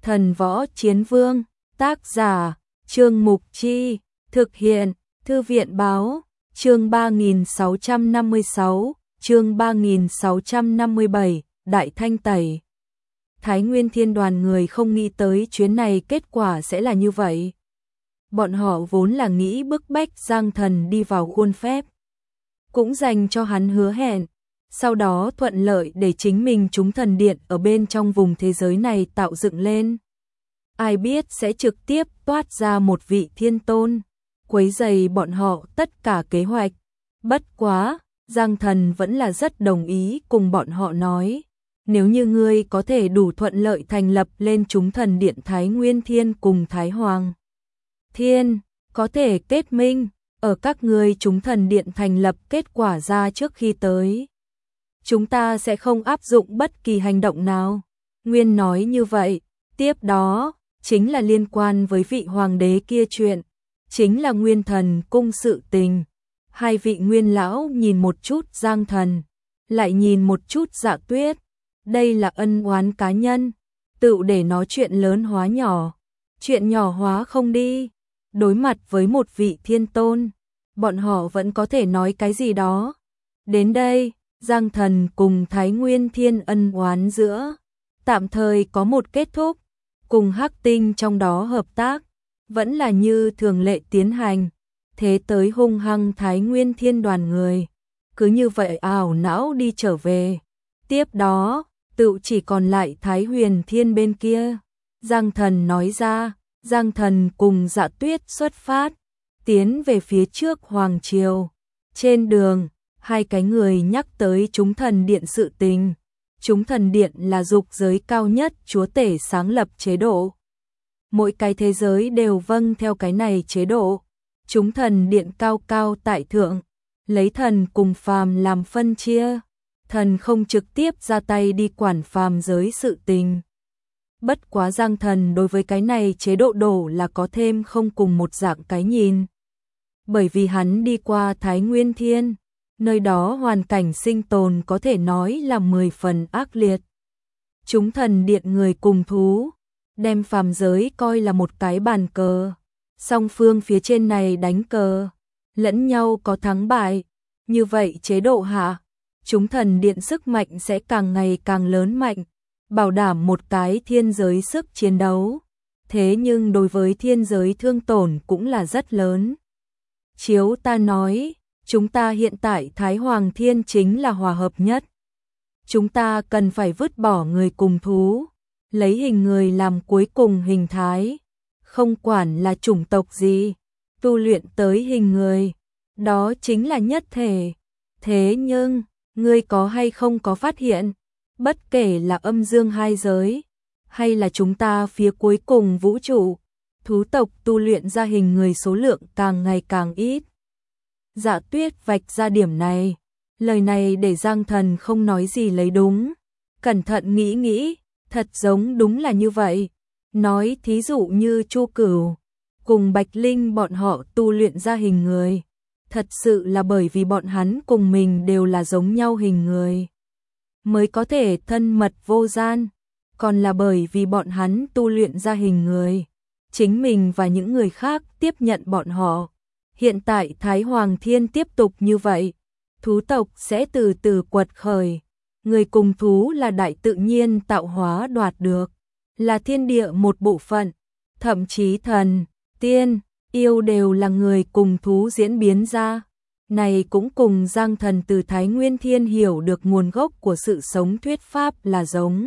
Thần Võ Chiến Vương, tác giả, Trương Mục Chi, thực hiện, Thư viện Báo, chương 3656, chương 3657, Đại Thanh Tẩy. Thái Nguyên Thiên đoàn người không nghĩ tới chuyến này kết quả sẽ là như vậy. Bọn họ vốn là nghĩ bức bách Giang Thần đi vào khuôn phép, cũng dành cho hắn hứa hẹn, sau đó thuận lợi để chính mình trúng thần điện ở bên trong vùng thế giới này tạo dựng lên. Ai biết sẽ trực tiếp toát ra một vị thiên tôn, quấy rầy bọn họ tất cả kế hoạch. Bất quá, Giang Thần vẫn là rất đồng ý cùng bọn họ nói, nếu như ngươi có thể đủ thuận lợi thành lập lên chúng thần điện Thái Nguyên Thiên cùng Thái Hoàng Thiên, có thể kết minh, ở các ngươi chúng thần điện thành lập kết quả ra trước khi tới, chúng ta sẽ không áp dụng bất kỳ hành động nào. Nguyên nói như vậy, tiếp đó, chính là liên quan với vị hoàng đế kia chuyện, chính là Nguyên Thần cung sự tình. Hai vị Nguyên lão nhìn một chút Giang Thần, lại nhìn một chút Dạ Tuyết, đây là ân oán cá nhân, tự để nói chuyện lớn hóa nhỏ, chuyện nhỏ hóa không đi. Đối mặt với một vị thiên tôn, bọn họ vẫn có thể nói cái gì đó. Đến đây, Giang Thần cùng Thái Nguyên Thiên ân oán giữa tạm thời có một kết thúc, cùng Hắc Tinh trong đó hợp tác, vẫn là như thường lệ tiến hành. Thế tới hung hăng Thái Nguyên Thiên đoàn người, cứ như vậy ảo não đi trở về. Tiếp đó, tự chỉ còn lại Thái Huyền Thiên bên kia. Giang Thần nói ra, Giang Thần cùng Dạ Tuyết xuất phát, tiến về phía trước Hoàng Triều. Trên đường, hai cái người nhắc tới chúng thần điện sự tình. Chúng thần điện là dục giới cao nhất chúa tể sáng lập chế độ. Mỗi cái thế giới đều vâng theo cái này chế độ. Chúng thần điện cao cao tại thượng, lấy thần cùng phàm làm phân chia. Thần không trực tiếp ra tay đi quản phàm giới sự tình. Bất quá Giang Thần đối với cái này chế độ đổ là có thêm không cùng một dạng cái nhìn. Bởi vì hắn đi qua Thái Nguyên Thiên, nơi đó hoàn cảnh sinh tồn có thể nói là 10 phần ác liệt. Chúng thần điện người cùng thú, đem phàm giới coi là một cái bàn cờ. Song phương phía trên này đánh cờ, lẫn nhau có thắng bại. Như vậy chế độ hạ, chúng thần điện sức mạnh sẽ càng ngày càng lớn mạnh, bảo đảm một cái thiên giới sức chiến đấu. Thế nhưng đối với thiên giới thương tổn cũng là rất lớn. Chiếu ta nói, chúng ta hiện tại Thái Hoàng Thiên chính là hòa hợp nhất. Chúng ta cần phải vứt bỏ người cùng thú, lấy hình người làm cuối cùng hình thái. Không quản là chủng tộc gì, tu luyện tới hình người, đó chính là nhất thể. Thế nhưng, ngươi có hay không có phát hiện, bất kể là âm dương hai giới, hay là chúng ta phía cuối cùng vũ trụ, thú tộc tu luyện ra hình người số lượng càng ngày càng ít. Dạ Tuyết vạch ra điểm này, lời này để Giang Thần không nói gì lấy đúng. Cẩn thận nghĩ nghĩ, thật giống đúng là như vậy. Nói thí dụ như Chu Cửu cùng Bạch Linh bọn họ tu luyện ra hình người, thật sự là bởi vì bọn hắn cùng mình đều là giống nhau hình người, mới có thể thân mật vô gian, còn là bởi vì bọn hắn tu luyện ra hình người, chính mình và những người khác tiếp nhận bọn họ. Hiện tại Thái Hoàng Thiên tiếp tục như vậy, thú tộc sẽ từ từ quật khởi, người cùng thú là đại tự nhiên tạo hóa đoạt được, là thiên địa một bộ phận, thậm chí thần, tiên, yêu đều là người cùng thú diễn biến ra. Này cũng cùng Giang Thần từ Thái Nguyên Thiên hiểu được nguồn gốc của sự sống thuyết pháp là giống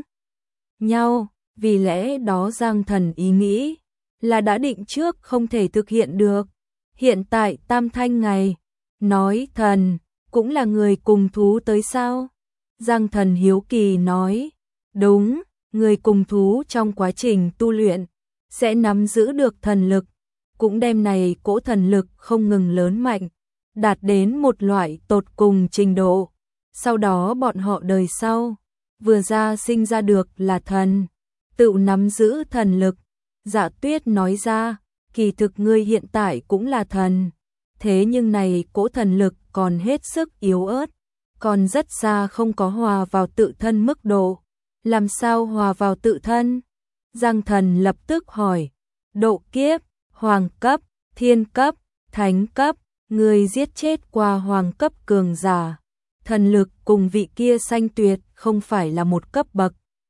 nhau, vì lẽ đó Giang Thần ý nghĩ là đã định trước không thể thực hiện được. Hiện tại Tam Thanh ngày, nói thần, cũng là người cùng thú tới sao? Giang Thần hiếu kỳ nói, đúng. Người cùng thú trong quá trình tu luyện sẽ nắm giữ được thần lực, cũng đem này cỗ thần lực không ngừng lớn mạnh, đạt đến một loại tột cùng trình độ. Sau đó bọn họ đời sau, vừa ra sinh ra được là thần, tự nắm giữ thần lực. Dạ Tuyết nói ra, kỳ thực ngươi hiện tại cũng là thần, thế nhưng này cỗ thần lực còn hết sức yếu ớt, còn rất xa không có hòa vào tự thân mức độ. Làm sao hòa vào tự thân? Giang Thần lập tức hỏi, độ kiếp, hoàng cấp, thiên cấp, thánh cấp, người giết chết qua hoàng cấp cường giả. Thần lực cùng vị kia Xanh Tuyệt không phải là một cấp bậc.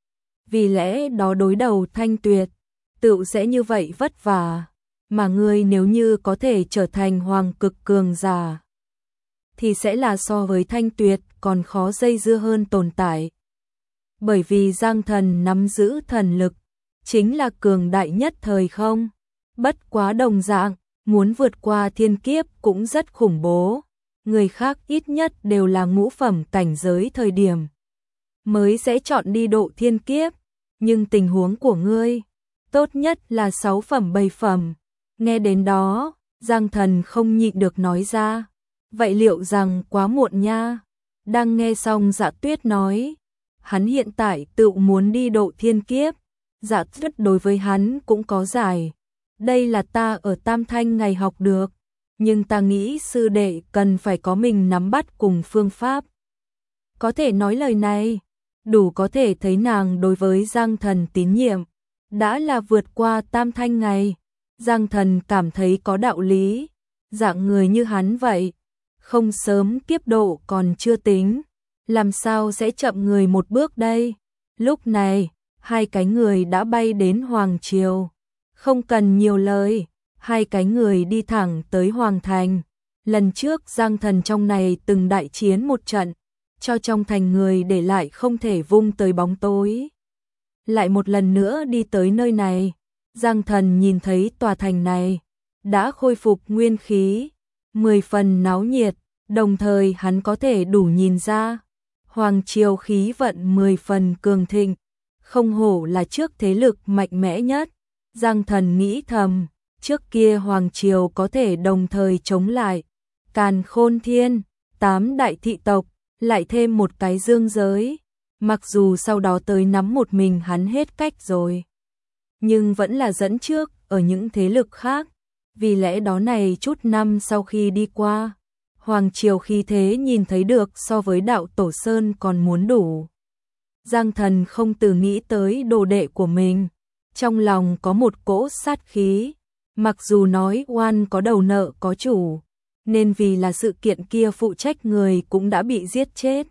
Vì lẽ đó đối đầu Thanh Tuyệt, tựu sẽ như vậy vất vả. Mà ngươi nếu như có thể trở thành hoàng cực cường giả, thì sẽ là so với Thanh Tuyệt còn khó dây dưa hơn tồn tại. Bởi vì Giang Thần nắm giữ thần lực, chính là cường đại nhất thời không. Bất quá đồng dạng, muốn vượt qua thiên kiếp cũng rất khủng bố. Người khác ít nhất đều là ngũ phẩm cảnh giới thời điểm mới sẽ chọn đi độ thiên kiếp. Nhưng tình huống của ngươi, tốt nhất là 6 phẩm 7 phẩm. Nghe đến đó, Giang Thần không nhịn được nói ra. Vậy liệu rằng quá muộn nha? Đang nghe xong Dạ Tuyết nói, hắn hiện tại tự muốn đi độ thiên kiếp. Dạ Tuyết đối với hắn cũng có giải. Đây là ta ở Tam Thanh ngày học được. Nhưng ta nghĩ sư đệ cần phải có mình nắm bắt cùng phương pháp. Có thể nói lời này, đủ có thể thấy nàng đối với Giang Thần tín nhiệm. Đã là vượt qua Tam Thanh ngày. Giang Thần cảm thấy có đạo lý. Dạng người như hắn vậy, không sớm kiếp độ còn chưa tính, làm sao sẽ chậm người một bước đây? Lúc này, hai cái người đã bay đến Hoàng Triều. Không cần nhiều lời, hai cái người đi thẳng tới Hoàng Thành. Lần trước Giang Thần trong này từng đại chiến một trận, cho trong thành người để lại không thể vung tới bóng tối. Lại một lần nữa đi tới nơi này, Giang Thần nhìn thấy tòa thành này đã khôi phục nguyên khí, 10 phần náo nhiệt, đồng thời hắn có thể đủ nhìn ra Hoàng Triều khí vận 10 phần cường thịnh, không hổ là trước thế lực mạnh mẽ nhất. Giang Thần nghĩ thầm, trước kia Hoàng Triều có thể đồng thời chống lại Càn Khôn Thiên, 8 đại thị tộc, lại thêm một cái dương giới. Mặc dù sau đó tới nắm một mình hắn hết cách rồi, nhưng vẫn là dẫn trước ở những thế lực khác. Vì lẽ đó này chút năm sau khi đi qua, Hoàng Triều khí thế nhìn thấy được so với đạo Tổ Sơn còn muốn đủ. Giang Thần không từ nghĩ tới đồ đệ của mình, trong lòng có một cỗ sát khí. Mặc dù nói oan có đầu nợ có chủ, nên vì là sự kiện kia phụ trách người cũng đã bị giết chết.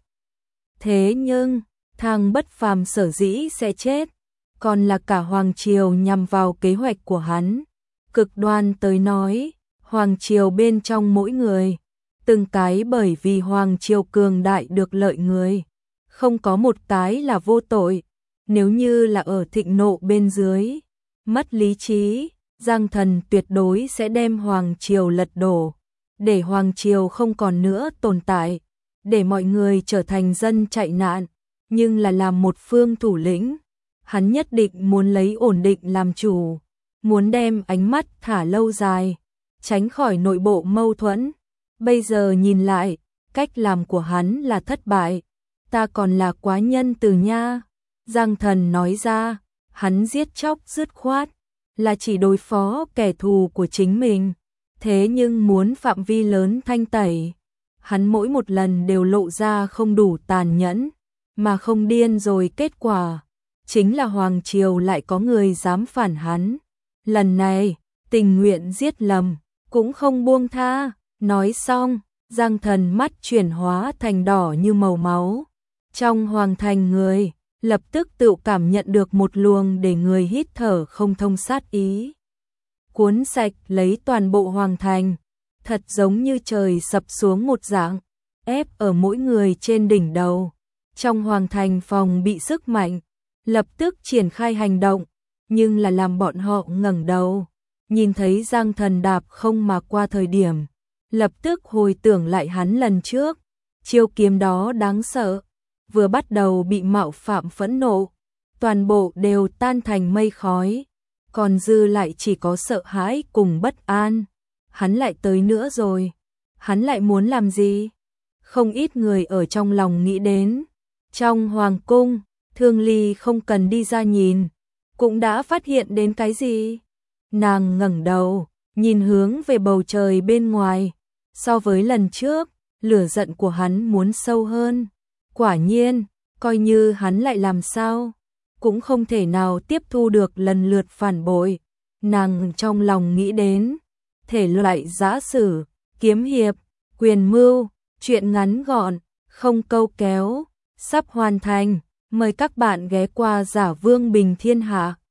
Thế nhưng, thằng bất phàm sở dĩ sẽ chết, còn là cả Hoàng Triều nhằm vào kế hoạch của hắn. Cực đoan tới nói, Hoàng Triều bên trong mỗi người, từng cái bởi vì Hoàng Triều cường đại được lợi người, không có một cái là vô tội. Nếu như là ở thịnh nộ bên dưới, mất lý trí, Giang Thần tuyệt đối sẽ đem Hoàng Triều lật đổ, để Hoàng Triều không còn nữa tồn tại, để mọi người trở thành dân chạy nạn. Nhưng là làm một phương thủ lĩnh, hắn nhất định muốn lấy ổn định làm chủ, muốn đem ánh mắt thả lâu dài, tránh khỏi nội bộ mâu thuẫn. Bây giờ nhìn lại, cách làm của hắn là thất bại. Ta còn là quá nhân từ nha. Giang Thần nói ra, hắn giết chóc dứt khoát, là chỉ đối phó kẻ thù của chính mình. Thế nhưng muốn phạm vi lớn thanh tẩy, hắn mỗi một lần đều lộ ra không đủ tàn nhẫn, mà không điên rồi kết quả chính là Hoàng Triều lại có người dám phản hắn. Lần này, tình nguyện giết lầm, cũng không buông tha. Nói xong, Giang Thần mắt chuyển hóa thành đỏ như màu máu. Trong Hoàng Thành người, lập tức tự cảm nhận được một luồng để người hít thở không thông sát ý. Cuốn sạch lấy toàn bộ Hoàng Thành, thật giống như trời sập xuống một dạng, ép ở mỗi người trên đỉnh đầu. Trong Hoàng Thành phòng bị sức mạnh, lập tức triển khai hành động, nhưng là làm bọn họ ngẩng đầu, nhìn thấy Giang Thần đạp không mà qua thời điểm, lập tức hồi tưởng lại hắn lần trước, chiêu kiếm đó đáng sợ, vừa bắt đầu bị mạo phạm phẫn nộ, toàn bộ đều tan thành mây khói, còn dư lại chỉ có sợ hãi cùng bất an. Hắn lại tới nữa rồi, hắn lại muốn làm gì? Không ít người ở trong lòng nghĩ đến. Trong Hoàng cung, Thương Ly không cần đi ra nhìn, cũng đã phát hiện đến cái gì. Nàng ngẩng đầu, nhìn hướng về bầu trời bên ngoài. So với lần trước, lửa giận của hắn muốn sâu hơn. Quả nhiên, coi như hắn lại làm sao, cũng không thể nào tiếp thu được lần lượt phản bội. Nàng trong lòng nghĩ đến thể loại giã sử, kiếm hiệp, quyền mưu, truyện ngắn gọn, không câu kéo, sắp hoàn thành. Mời các bạn ghé qua Giả Vương Bình Thiên Hạ.